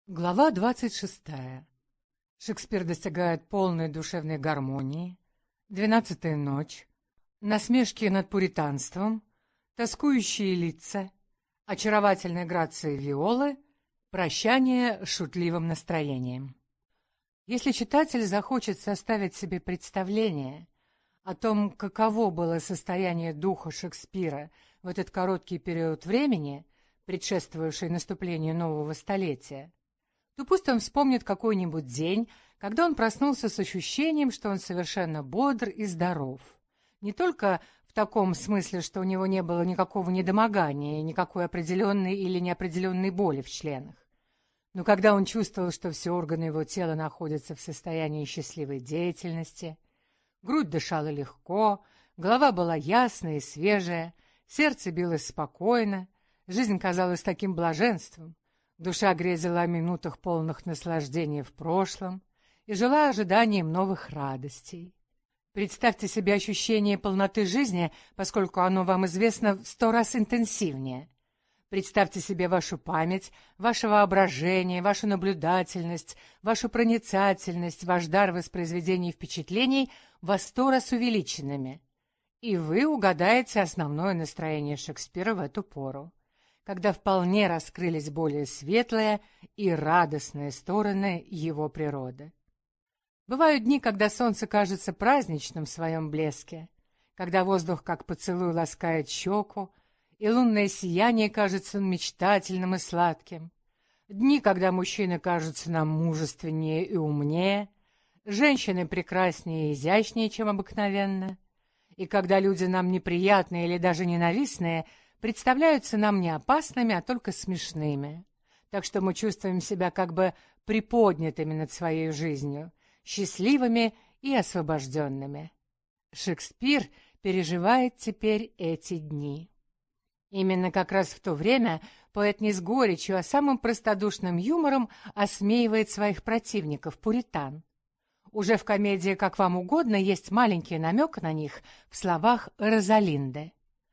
Глава 26. Шекспир достигает полной душевной гармонии, «Двенадцатая ночь», насмешки над пуританством, тоскующие лица, очаровательная грация Виолы, прощание с шутливым настроением. Если читатель захочет составить себе представление о том, каково было состояние духа Шекспира в этот короткий период времени, предшествовавший наступлению нового столетия, то пусть он вспомнит какой-нибудь день, когда он проснулся с ощущением, что он совершенно бодр и здоров. Не только в таком смысле, что у него не было никакого недомогания, никакой определенной или неопределенной боли в членах, но когда он чувствовал, что все органы его тела находятся в состоянии счастливой деятельности, грудь дышала легко, голова была ясная и свежая, сердце билось спокойно, жизнь казалась таким блаженством, душа грезила о минутах полных наслаждения в прошлом и жила ожиданием новых радостей. Представьте себе ощущение полноты жизни, поскольку оно вам известно в 100 раз интенсивнее. Представьте себе вашу память, ваше воображение, вашу наблюдательность, вашу проницательность, ваш дар воспроизведения впечатлений во 100 раз увеличенными. И вы угадаете основное настроение Шекспира в эту пору, когда вполне раскрылись более светлые и радостные стороны его природы. Бывают дни, когда солнце кажется праздничным в своем блеске, когда воздух, как поцелуй, ласкает щеку, и лунное сияние кажется мечтательным и сладким. Дни, когда мужчины кажутся нам мужественнее и умнее, женщины прекраснее и изящнее, чем обыкновенно, и когда люди нам неприятные или даже ненавистные представляются нам не опасными, а только смешными, так что мы чувствуем себя как бы приподнятыми над своей жизнью, счастливыми и освобожденными. Шекспир переживает теперь эти дни. Именно как раз в то время поэт не с горечью, а самым простодушным юмором осмеивает своих противников, пуритан. Уже в комедии «Как вам угодно» есть маленький намек на них в словах Розалинды.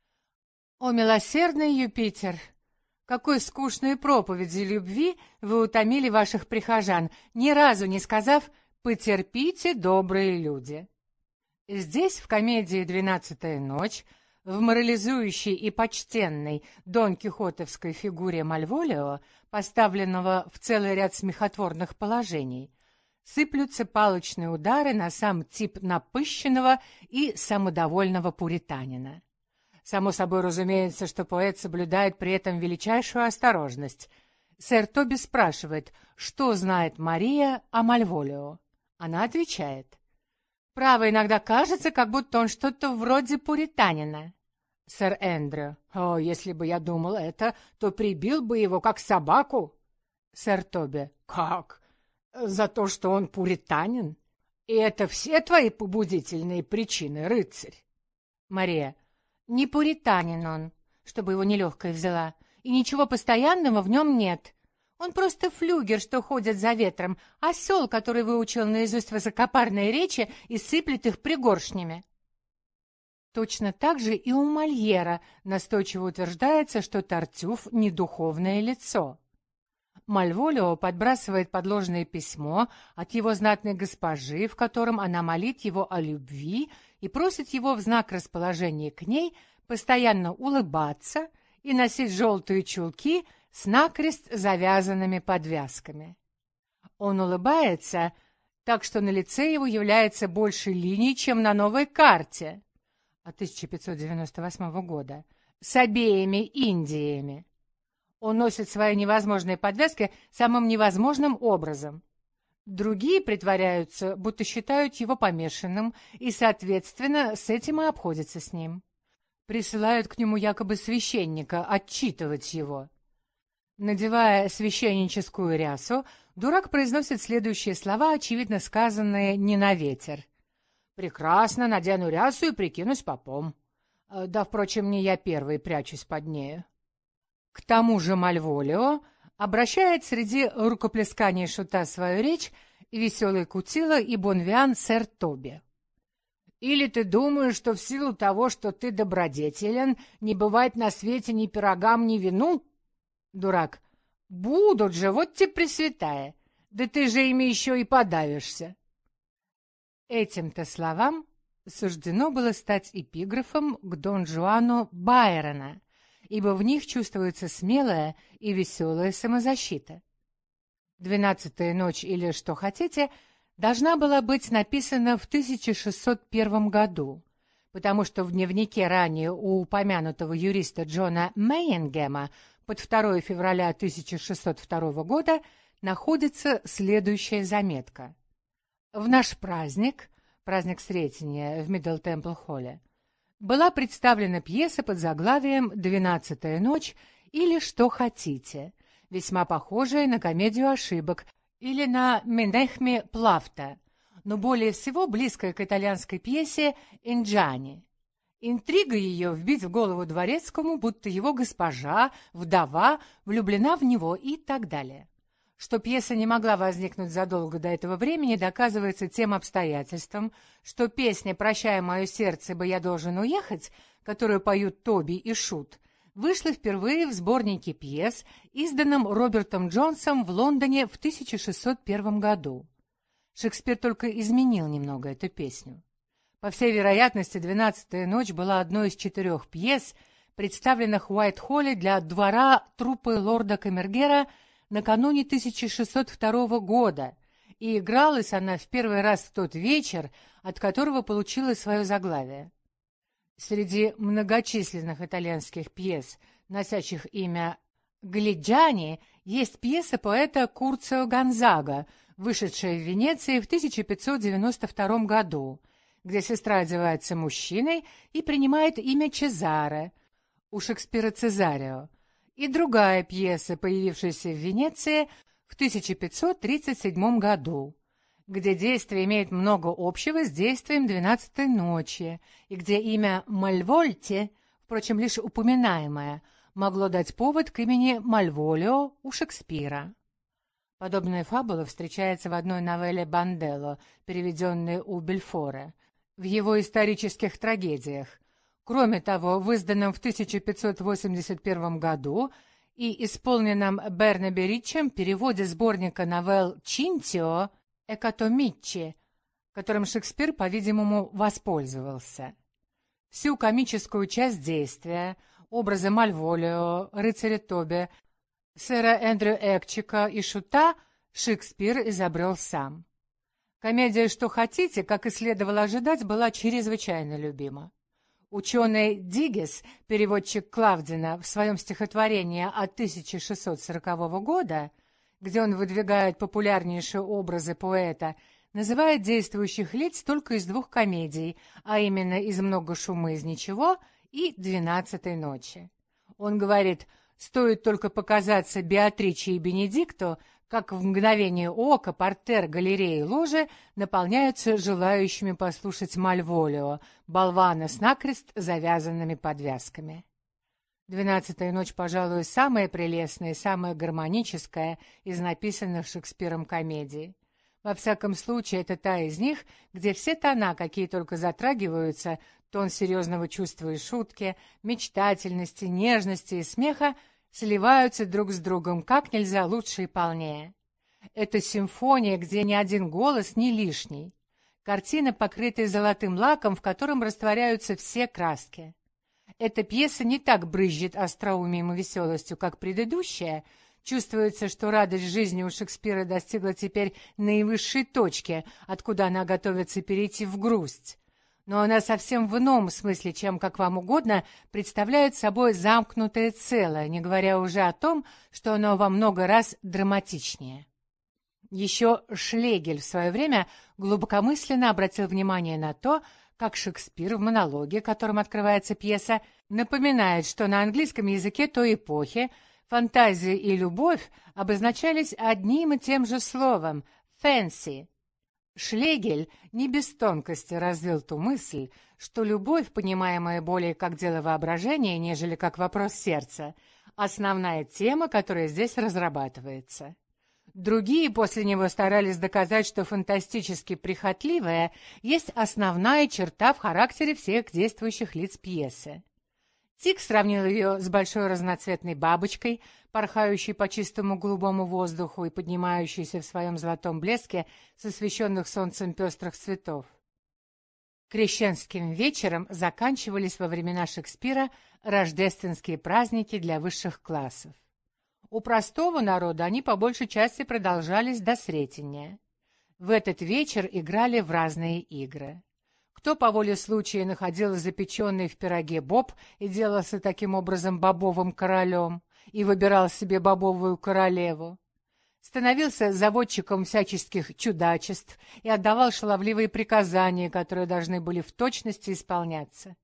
«О, милосердный Юпитер! Какой скучной проповеди любви вы утомили ваших прихожан, ни разу не сказав «потерпите, добрые люди». Здесь, в комедии «Двенадцатая ночь», в морализующей и почтенной дон Кихотовской фигуре Мальволио, поставленного в целый ряд смехотворных положений, сыплются палочные удары на сам тип напыщенного и самодовольного пуританина. Само собой разумеется, что поэт соблюдает при этом величайшую осторожность. Сэр Тоби спрашивает, что знает Мария о Мальволио. Она отвечает: «Право, иногда кажется, как будто он что-то вроде пуританина». Сэр Эндрю: «О, если бы я думал это, то прибил бы его, как собаку». Сэр Тоби: «Как? За то, что он пуританин? И это все твои побудительные причины, рыцарь?» Мария: «Не пуританин он, чтобы его нелегкая взяла, и ничего постоянного в нем нет. Он просто флюгер, что ходит за ветром, осел, который выучил наизусть высокопарные речи и сыплет их пригоршнями». Точно так же и у Мольера настойчиво утверждается, что Тартюф — не духовное лицо. Мальволио подбрасывает подложное письмо от его знатной госпожи, в котором она молит его о любви и просит его в знак расположения к ней постоянно улыбаться и носить желтые чулки с накрест завязанными подвязками. Он улыбается так, что на лице его является больше линий, чем на новой карте от 1598 года, с обеими Индиями. Он носит свои невозможные подвязки самым невозможным образом. Другие притворяются, будто считают его помешанным, и, соответственно, с этим и обходятся с ним. Присылают к нему якобы священника отчитывать его. Надевая священническую рясу, дурак произносит следующие слова, очевидно сказанные не на ветер. «Прекрасно, надену рясу и прикинусь попом. Да, впрочем, не я первый прячусь под нею». К тому же Мальволио обращает среди рукоплесканий шута свою речь веселый Кутила и Бонвиан сэр Тоби. «Или ты думаешь, что в силу того, что ты добродетелен, не бывает на свете ни пирогам, ни вину?» Дурак: «Будут же, вот тебе пресвятая! Да ты же ими еще и подавишься!» Этим-то словам суждено было стать эпиграфом к Дон Жуану Байрона, ибо в них чувствуется смелая и веселая самозащита. «Двенадцатая ночь» или «Что хотите» должна была быть написана в 1601 году, потому что в дневнике ранее у упомянутого юриста Джона Мейингема под 2 февраля 1602 года находится следующая заметка. В наш праздник, праздник Сретения в Миддл Темпл-холле, была представлена пьеса под заглавием «Двенадцатая ночь» или «Что хотите», весьма похожая на комедию ошибок или на Менехме Плафта, но более всего близкая к итальянской пьесе «Инджани». Интрига ее вбить в голову дворецкому, будто его госпожа, вдова, влюблена в него и так далее. Что пьеса не могла возникнуть задолго до этого времени, доказывается тем обстоятельством, что песня «Прощай мое сердце, ибо я должен уехать», которую поют Тоби и Шут, вышла впервые в сборнике пьес, изданном Робертом Джонсом в Лондоне в 1601 году. Шекспир только изменил немного эту песню. По всей вероятности, «Двенадцатая ночь» была одной из 4 пьес, представленных в Уайт-Холле для двора труппы лорда Камергера накануне 1602 года, и игралась она в первый раз в тот вечер, от которого получила свое заглавие. Среди многочисленных итальянских пьес, носящих имя Глиджани, есть пьеса поэта Курцио Гонзага, вышедшая в Венеции в 1592 году, где сестра одевается мужчиной и принимает имя Чезаре, у Шекспира Цезарио, и другая пьеса, появившаяся в Венеции в 1537 году, где действие имеет много общего с действием «Двенадцатой ночи», и где имя Мальвольте, впрочем, лишь упоминаемое, могло дать повод к имени Мальволио у Шекспира. Подобная фабула встречается в одной новелле Банделло, переведенной у Бельфора, в его исторических трагедиях. Кроме того, в изданном в 1581 году и исполненном Бернабе Ричем переводе сборника новелл «Чинтио» «Экатомиччи», которым Шекспир, по-видимому, воспользовался. Всю комическую часть действия, образы Мальволио, рыцаря Тоби, сэра Эндрю Экчика и Шута Шекспир изобрел сам. Комедия «Что хотите», как и следовало ожидать, была чрезвычайно любима. Ученый Диггес, переводчик Клавдина, в своем стихотворении от 1640 года, где он выдвигает популярнейшие образы поэта, называет действующих лиц только из 2 комедий, а именно из «Много шума из ничего» и «Двенадцатой ночи». Он говорит: «Стоит только показаться Беатриче и Бенедикту, как в мгновение ока партер, галереи и ложи наполняются желающими послушать Мальволио, болвана с накрест завязанными подвязками». «Двенадцатая ночь», пожалуй, самая прелестная и самая гармоническая из написанных Шекспиром комедий. Во всяком случае, это та из них, где все тона, какие только затрагиваются, тон серьезного чувства и шутки, мечтательности, нежности и смеха, сливаются друг с другом как нельзя лучше и полнее. Это симфония, где ни один голос не лишний. Картина, покрытая золотым лаком, в котором растворяются все краски. Эта пьеса не так брызжет остроумием и веселостью, как предыдущая. Чувствуется, что радость жизни у Шекспира достигла теперь наивысшей точки, откуда она готовится перейти в грусть. Но она совсем в ином смысле, чем, как вам угодно, представляет собой замкнутое целое, не говоря уже о том, что оно во много раз драматичнее. Еще Шлегель в свое время глубокомысленно обратил внимание на то, как Шекспир в монологе, которым открывается пьеса, напоминает, что на английском языке той эпохи фантазия и любовь обозначались одним и тем же словом «fancy». Шлегель не без тонкости развил ту мысль, что любовь, понимаемая более как дело воображения, нежели как вопрос сердца, основная тема, которая здесь разрабатывается. Другие после него старались доказать, что фантастически прихотливая есть основная черта в характере всех действующих лиц пьесы. Тик сравнил ее с большой разноцветной бабочкой, порхающей по чистому голубому воздуху и поднимающейся в своем золотом блеске с освещенных солнцем пестрых цветов. Крещенским вечером заканчивались во времена Шекспира рождественские праздники для высших классов. У простого народа они по большей части продолжались до Сретения. В этот вечер играли в разные игры. Кто по воле случая находил запеченный в пироге боб и делался таким образом бобовым королем и выбирал себе бобовую королеву, становился заводчиком всяческих чудачеств и отдавал шаловливые приказания, которые должны были в точности исполняться.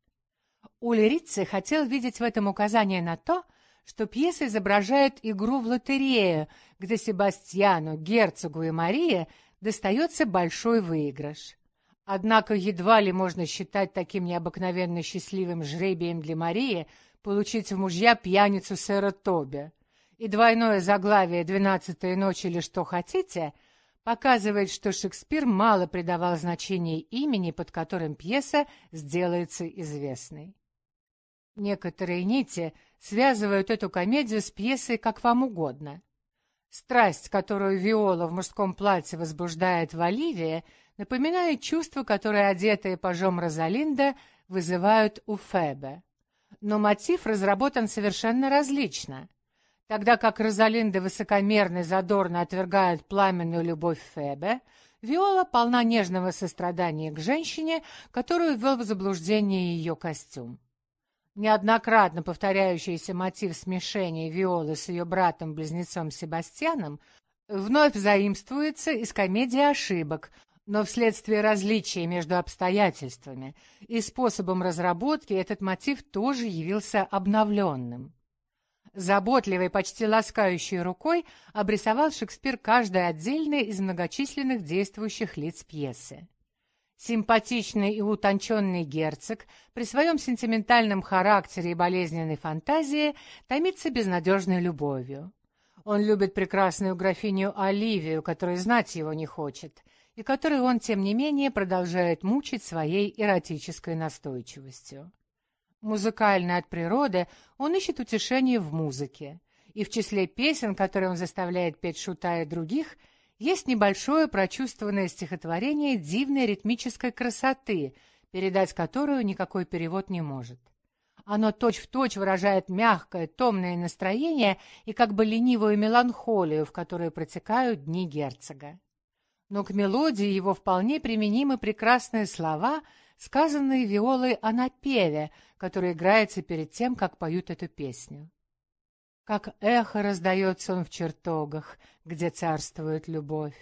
Ульрице хотел видеть в этом указание на то, что пьеса изображает игру в лотерею, где Себастьяну, герцогу и Марии достается большой выигрыш. Однако едва ли можно считать таким необыкновенно счастливым жребием для Марии получить в мужья пьяницу сэра Тоби. И двойное заглавие «12-я ночь» или «Что хотите» показывает, что Шекспир мало придавал значения имени, под которым пьеса сделается известной. Некоторые нити связывают эту комедию с пьесой как вам угодно. Страсть, которую Виола в мужском платье возбуждает в Оливии, напоминает чувства, которые одетые пажом Розалинда вызывают у Фебе. Но мотив разработан совершенно различно. Тогда как Розалинда высокомерно и задорно отвергает пламенную любовь Фебе, Виола полна нежного сострадания к женщине, которую ввел в заблуждение ее костюм. Неоднократно повторяющийся мотив смешения Виолы с ее братом-близнецом Себастьяном вновь заимствуется из комедии ошибок, но вследствие различия между обстоятельствами и способом разработки этот мотив тоже явился обновленным. Заботливой, почти ласкающей рукой обрисовал Шекспир каждое отдельное из многочисленных действующих лиц пьесы. Симпатичный и утонченный герцог при своем сентиментальном характере и болезненной фантазии томится безнадежной любовью. Он любит прекрасную графиню Оливию, которая знать его не хочет, и которую он, тем не менее, продолжает мучить своей эротической настойчивостью. Музыкальный от природы, он ищет утешение в музыке, и в числе песен, которые он заставляет петь Шута и других, есть небольшое прочувствованное стихотворение дивной ритмической красоты, передать которую никакой перевод не может. Оно точь-в-точь выражает мягкое, томное настроение и как бы ленивую меланхолию, в которой протекают дни герцога. Но к мелодии его вполне применимы прекрасные слова, сказанные Виолой о напеве, который играется перед тем, как поют эту песню. Как эхо раздается он в чертогах, где царствует любовь.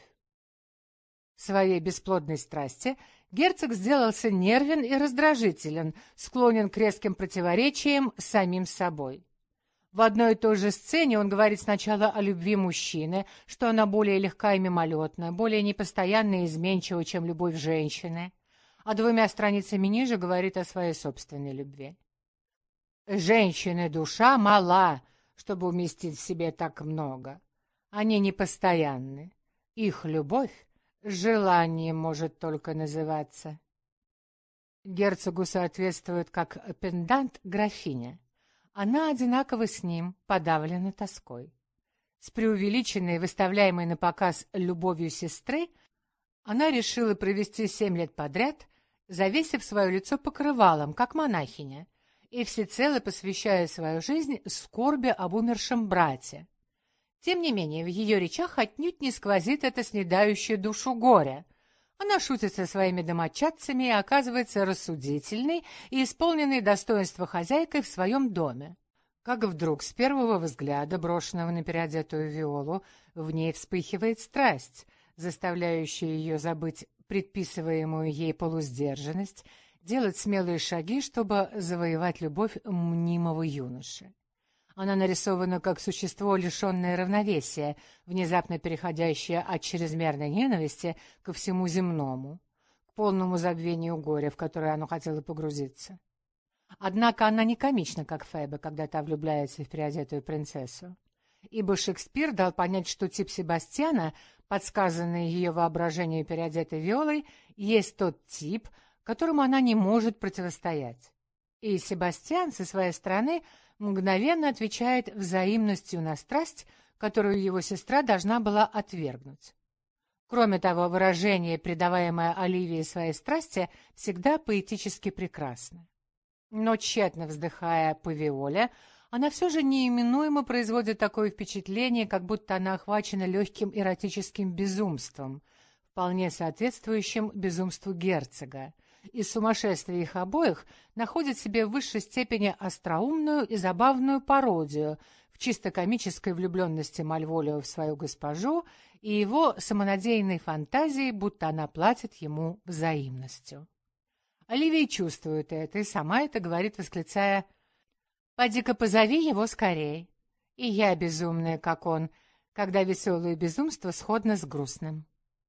В своей бесплодной страсти герцог сделался нервен и раздражителен, склонен к резким противоречиям с самим собой. В одной и той же сцене он говорит сначала о любви мужчины, что она более легка и мимолетна, более непостоянна и изменчива, чем любовь женщины, а двумя страницами ниже говорит о своей собственной любви. «Женщины душа мала, чтобы уместить в себе так много. Они непостоянны. Их любовь желанием может только называться». Герцогу соответствует как пендант графиня. Она одинаково с ним подавлена тоской. С преувеличенной, выставляемой на показ любовью сестры, она решила провести 7 лет подряд, завесив свое лицо покрывалом, как монахиня, и всецело посвящая свою жизнь скорби об умершем брате. Тем не менее, в ее речах отнюдь не сквозит это снедающее душу горе. Она шутит со своими домочадцами и оказывается рассудительной и исполненной достоинства хозяйкой в своем доме. Как вдруг с первого взгляда, брошенного на переодетую Виолу, в ней вспыхивает страсть, заставляющая ее забыть предписываемую ей полусдержанность, делать смелые шаги, чтобы завоевать любовь мнимого юноши. Она нарисована как существо, лишенное равновесия, внезапно переходящее от чрезмерной ненависти ко всему земному, к полному забвению горя, в которое оно хотело погрузиться. Однако она не комична, как Феба, когда та влюбляется в переодетую принцессу, ибо Шекспир дал понять, что тип Себастьяна, подсказанный ее воображению переодетой Виолой, есть тот тип, которому она не может противостоять. И Себастьян со своей стороны мгновенно отвечает взаимностью на страсть, которую его сестра должна была отвергнуть. Кроме того, выражение, придаваемое Оливии своей страсти, всегда поэтически прекрасно. Но, тщетно вздыхая по Виоле, она все же неименуемо производит такое впечатление, как будто она охвачена легким эротическим безумством, вполне соответствующим безумству герцога, и сумасшествие их обоих находит в себе в высшей степени остроумную и забавную пародию в чисто комической влюбленности Мальволио в свою госпожу и его самонадеянной фантазии, будто она платит ему взаимностью. Оливия чувствует это и сама это говорит, восклицая: «Поди-ка позови его скорей. И я безумная, как он, когда веселое безумство сходно с грустным».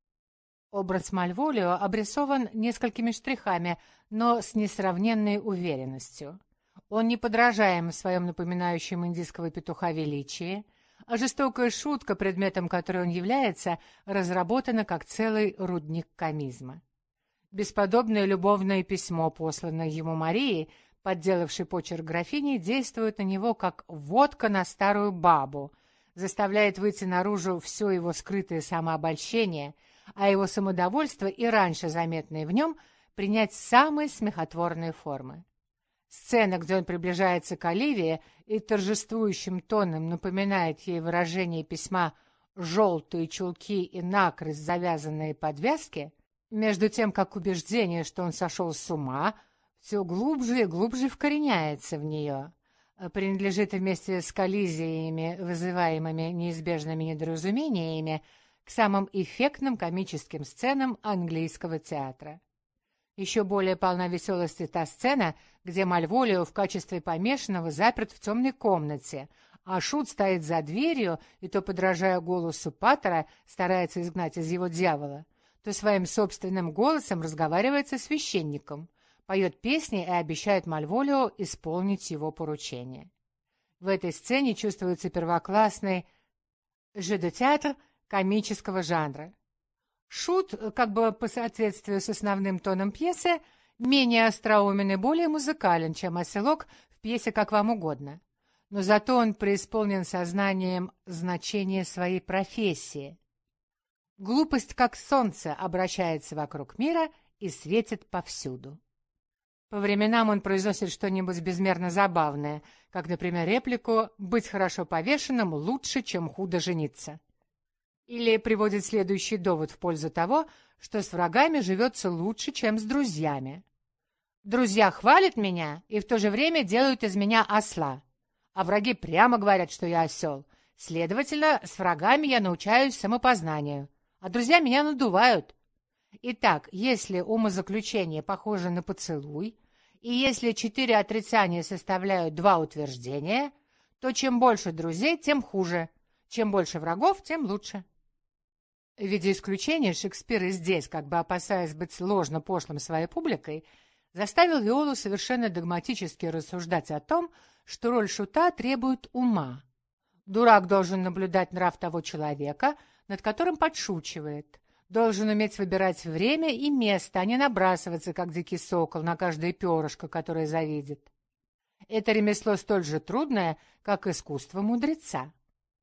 Образ Мальволио обрисован несколькими штрихами, но с несравненной уверенностью. Он неподражаем в своем напоминающем индийского петуха величии, а жестокая шутка, предметом которой он является, разработана как целый рудник комизма. Бесподобное любовное письмо, посланное ему Марией, подделавшей почерк графини, действует на него как водка на старую бабу, заставляет выйти наружу все его скрытое самообольщение, а его самодовольство, и раньше заметное в нем, принять самые смехотворные формы. Сцена, где он приближается к Оливии и торжествующим тоном напоминает ей выражение письма «желтые чулки и накрест завязанные подвязки», между тем, как убеждение, что он сошел с ума, все глубже и глубже вкореняется в нее, принадлежит вместе с коллизиями, вызываемыми неизбежными недоразумениями, к самым эффектным комическим сценам английского театра. Еще более полна веселости та сцена, где Мальволио в качестве помешанного заперт в темной комнате, а Шут стоит за дверью и, то подражая голосу Паттера, старается изгнать из его дьявола, то своим собственным голосом разговаривает со священником, поет песни и обещает Мальволио исполнить его поручение. В этой сцене чувствуется первоклассный «jeu de théâtre» комического жанра. Шут, как бы по соответствию с основным тоном пьесы, менее остроумен и более музыкален, чем оселок в пьесе «Как вам угодно». Но зато он преисполнен сознанием значения своей профессии. Глупость, как солнце, обращается вокруг мира и светит повсюду. По временам он произносит что-нибудь безмерно забавное, как, например, реплику «быть хорошо повешенным лучше, чем худо жениться». Или приводит следующий довод в пользу того, что с врагами живется лучше, чем с друзьями. «Друзья хвалят меня и в то же время делают из меня осла, а враги прямо говорят, что я осел. Следовательно, с врагами я научаюсь самопознанию, а друзья меня надувают». Итак, если умозаключение похоже на поцелуй, и если 4 отрицания составляют 2 утверждения, то чем больше друзей, тем хуже, чем больше врагов, тем лучше. В виде исключения Шекспир и здесь, как бы опасаясь быть ложно пошлым своей публикой, заставил Виолу совершенно догматически рассуждать о том, что роль шута требует ума. Дурак должен наблюдать нрав того человека, над которым подшучивает, должен уметь выбирать время и место, а не набрасываться, как дикий сокол, на каждое перышко, которое завидит. Это ремесло столь же трудное, как искусство мудреца.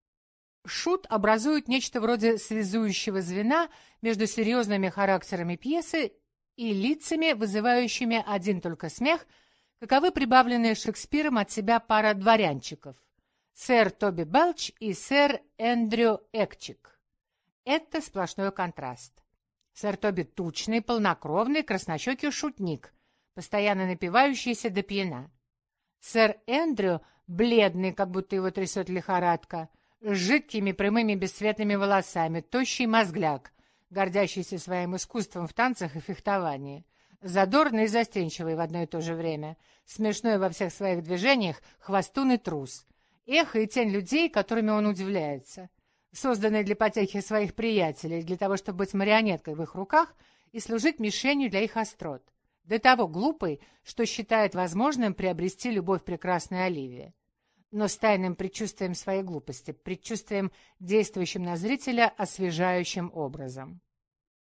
Шут образует нечто вроде связующего звена между серьезными характерами пьесы и лицами, вызывающими один только смех, каковы прибавленные Шекспиром от себя пара дворянчиков — сэр Тоби Белч и сэр Эндрю Экчик. Это сплошной контраст. Сэр Тоби — тучный, полнокровный, краснощекий шутник, постоянно напивающийся до пьяна. Сэр Эндрю — бледный, как будто его трясет лихорадка, с жидкими прямыми бесцветными волосами, тощий мозгляк, гордящийся своим искусством в танцах и фехтовании, задорный и застенчивый в одно и то же время, смешной во всех своих движениях, хвостун и трус, эхо и тень людей, которыми он удивляется, созданный для потехи своих приятелей, для того, чтобы быть марионеткой в их руках и служить мишенью для их острот, до того глупый, что считает возможным приобрести любовь прекрасной Оливии, но с тайным предчувствием своей глупости, предчувствием, действующим на зрителя освежающим образом.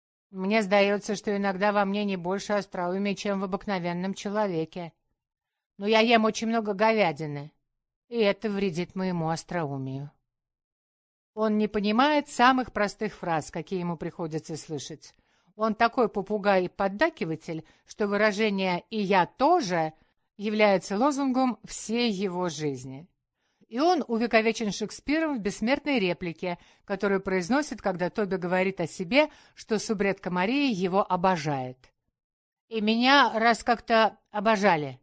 Мне сдается, что иногда во мне не больше остроумия, чем в обыкновенном человеке. но я ем очень много говядины, и это вредит моему остроумию. Он не понимает самых простых фраз, какие ему приходится слышать. Он такой попугай и поддакиватель, что выражение «и я тоже» является лозунгом всей его жизни. И он увековечен Шекспиром в бессмертной реплике, которую произносит, когда Тоби говорит о себе, что субредка Мария его обожает. «И меня раз как-то обожали».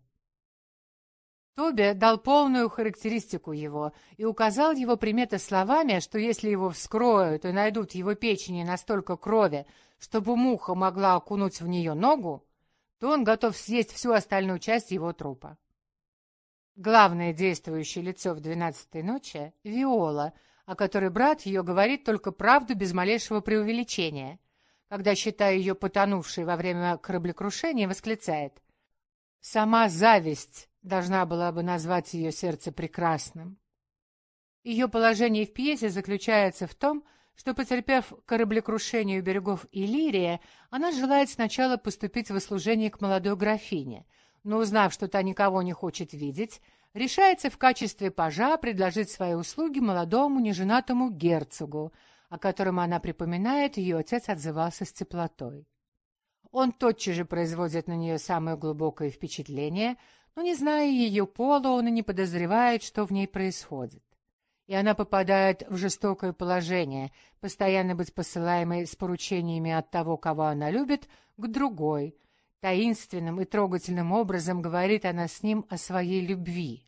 Тоби дал полную характеристику его и указал его приметы словами, что если его вскроют и найдут в его печени настолько крови, чтобы муха могла окунуть в нее ногу, то он готов съесть всю остальную часть его трупа. Главное действующее лицо в «12-й ночи» — Виола, о которой брат ее говорит только правду без малейшего преувеличения, когда, считая ее потонувшей во время кораблекрушения, восклицает: «Сама зависть должна была бы назвать ее сердце прекрасным». Ее положение в пьесе заключается в том, что, потерпев кораблекрушение у берегов Иллирия, она желает сначала поступить в служение к молодой графине, но, узнав, что та никого не хочет видеть, решается в качестве пажа предложить свои услуги молодому неженатому герцогу, о котором она припоминает, ее отец отзывался с теплотой. Он тотчас же производит на нее самое глубокое впечатление, но, не зная ее пола, он и не подозревает, что в ней происходит. И она попадает в жестокое положение, постоянно быть посылаемой с поручениями от того, кого она любит, к другой. Таинственным и трогательным образом говорит она с ним о своей любви.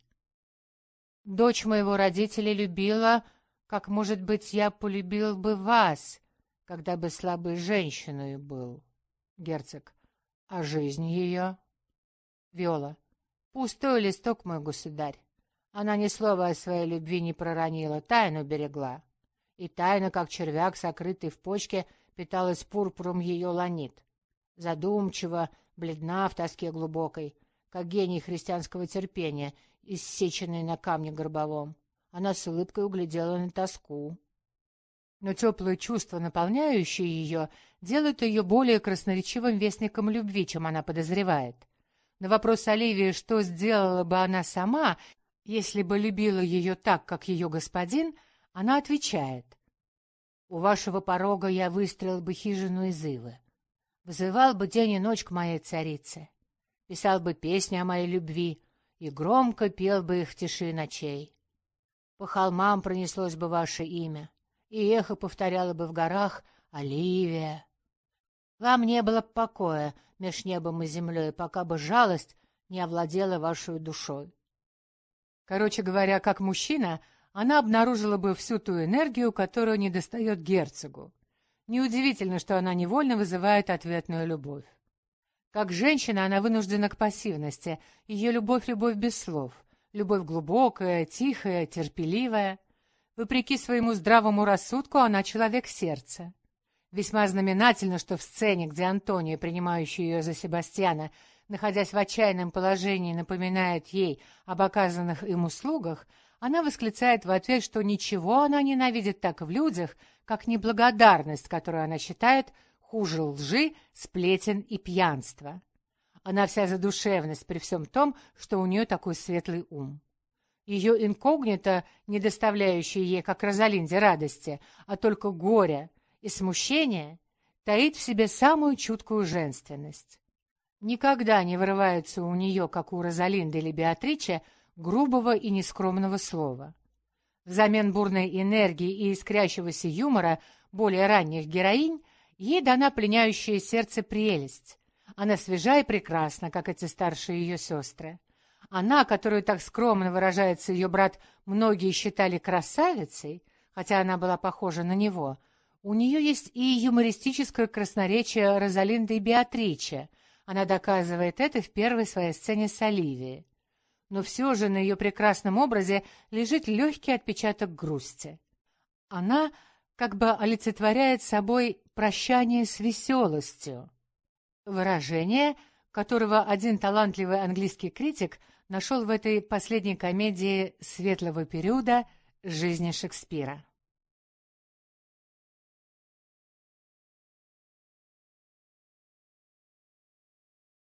«Дочь моего родителя любила, как, может быть, я полюбил бы вас, когда бы слабой женщиной был». Герцог. «А жизнь ее?» Виола. «Пустой листок, мой государь. Она ни слова о своей любви не проронила, тайну берегла. И тайна, как червяк, сокрытый в почке, питалась пурпуром ее ланит. Задумчиво, бледна в тоске глубокой, как гений христианского терпения, иссеченный на камне горбовом. Она с улыбкой углядела на тоску. Но теплые чувства, наполняющие ее, делают ее более красноречивым вестником любви, чем она подозревает. На вопрос Оливии, что сделала бы она сама, если бы любила ее так, как ее господин, она отвечает: «У вашего порога я выстроил бы хижину из ивы, вызывал бы день и ночь к моей царице, писал бы песни о моей любви и громко пел бы их в тиши ночей. По холмам пронеслось бы ваше имя, и эхо повторяло бы в горах: Оливия. Вам не было покоя меж небом и землей, пока бы жалость не овладела вашей душой». Короче говоря, как мужчина, она обнаружила бы всю ту энергию, которую недостает герцогу. Неудивительно, что она невольно вызывает ответную любовь. Как женщина она вынуждена к пассивности, ее любовь — любовь без слов, любовь глубокая, тихая, терпеливая. Вопреки своему здравому рассудку она человек сердца. Весьма знаменательно, что в сцене, где Антония, принимающая ее за Себастьяна, находясь в отчаянном положении, напоминает ей об оказанных им услугах, она восклицает в ответ, что ничего она ненавидит так в людях, как неблагодарность, которую она считает хуже лжи, сплетен и пьянства. Она вся задушевность при всем том, что у нее такой светлый ум. Ее инкогнито, не доставляющее ей, как Розалинде, радости, а только горя и смущения, таит в себе самую чуткую женственность. Никогда не вырывается у нее, как у Розалинды или Беатриче, грубого и нескромного слова. Взамен бурной энергии и искрящегося юмора более ранних героинь ей дана пленяющая сердце прелесть. Она свежа и прекрасна, как эти старшие ее сестры. Она, которую так скромно выражается ее брат, многие считали красавицей, хотя она была похожа на него, у нее есть и юмористическое красноречие Розалинды и Беатриче. Она доказывает это в первой своей сцене с Оливией. Но все же на ее прекрасном образе лежит легкий отпечаток грусти. Она как бы олицетворяет собой прощание с веселостью. Выражение, которого один талантливый английский критик нашел в этой последней комедии светлого периода жизни Шекспира.